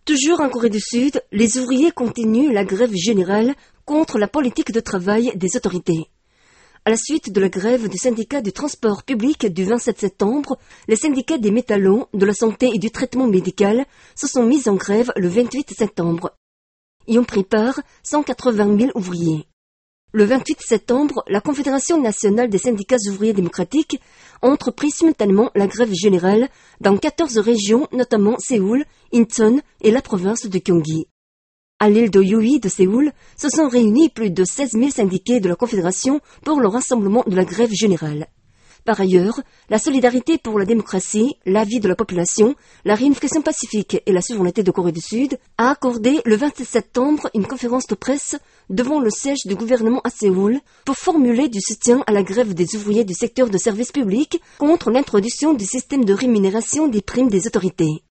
Toujours en Corée du Sud, les ouvriers continuent la grève générale contre la politique de travail des autorités. À la suite de la grève du syndicat du transport public du 27 septembre, les syndicats des métallos, de la santé et du traitement médical se sont mis en grève le 28 septembre. Y ont pris part 180 000 ouvriers. Le 28 septembre, la Confédération nationale des syndicats ouvriers démocratiques a entrepris simultanément la grève générale dans 14 régions, notamment Séoul, Incheon et la province de Gyeonggi. À l'île de Yui de Séoul, se sont réunis plus de 16 000 syndiqués de la Confédération pour le rassemblement de la grève générale. Par ailleurs, la solidarité pour la démocratie, la vie de la population, la réunification pacifique et la souveraineté de Corée du Sud a accordé le 27 septembre une conférence de presse devant le siège du gouvernement à Séoul pour formuler du soutien à la grève des ouvriers du secteur de services publics contre l'introduction du système de rémunération des primes des autorités.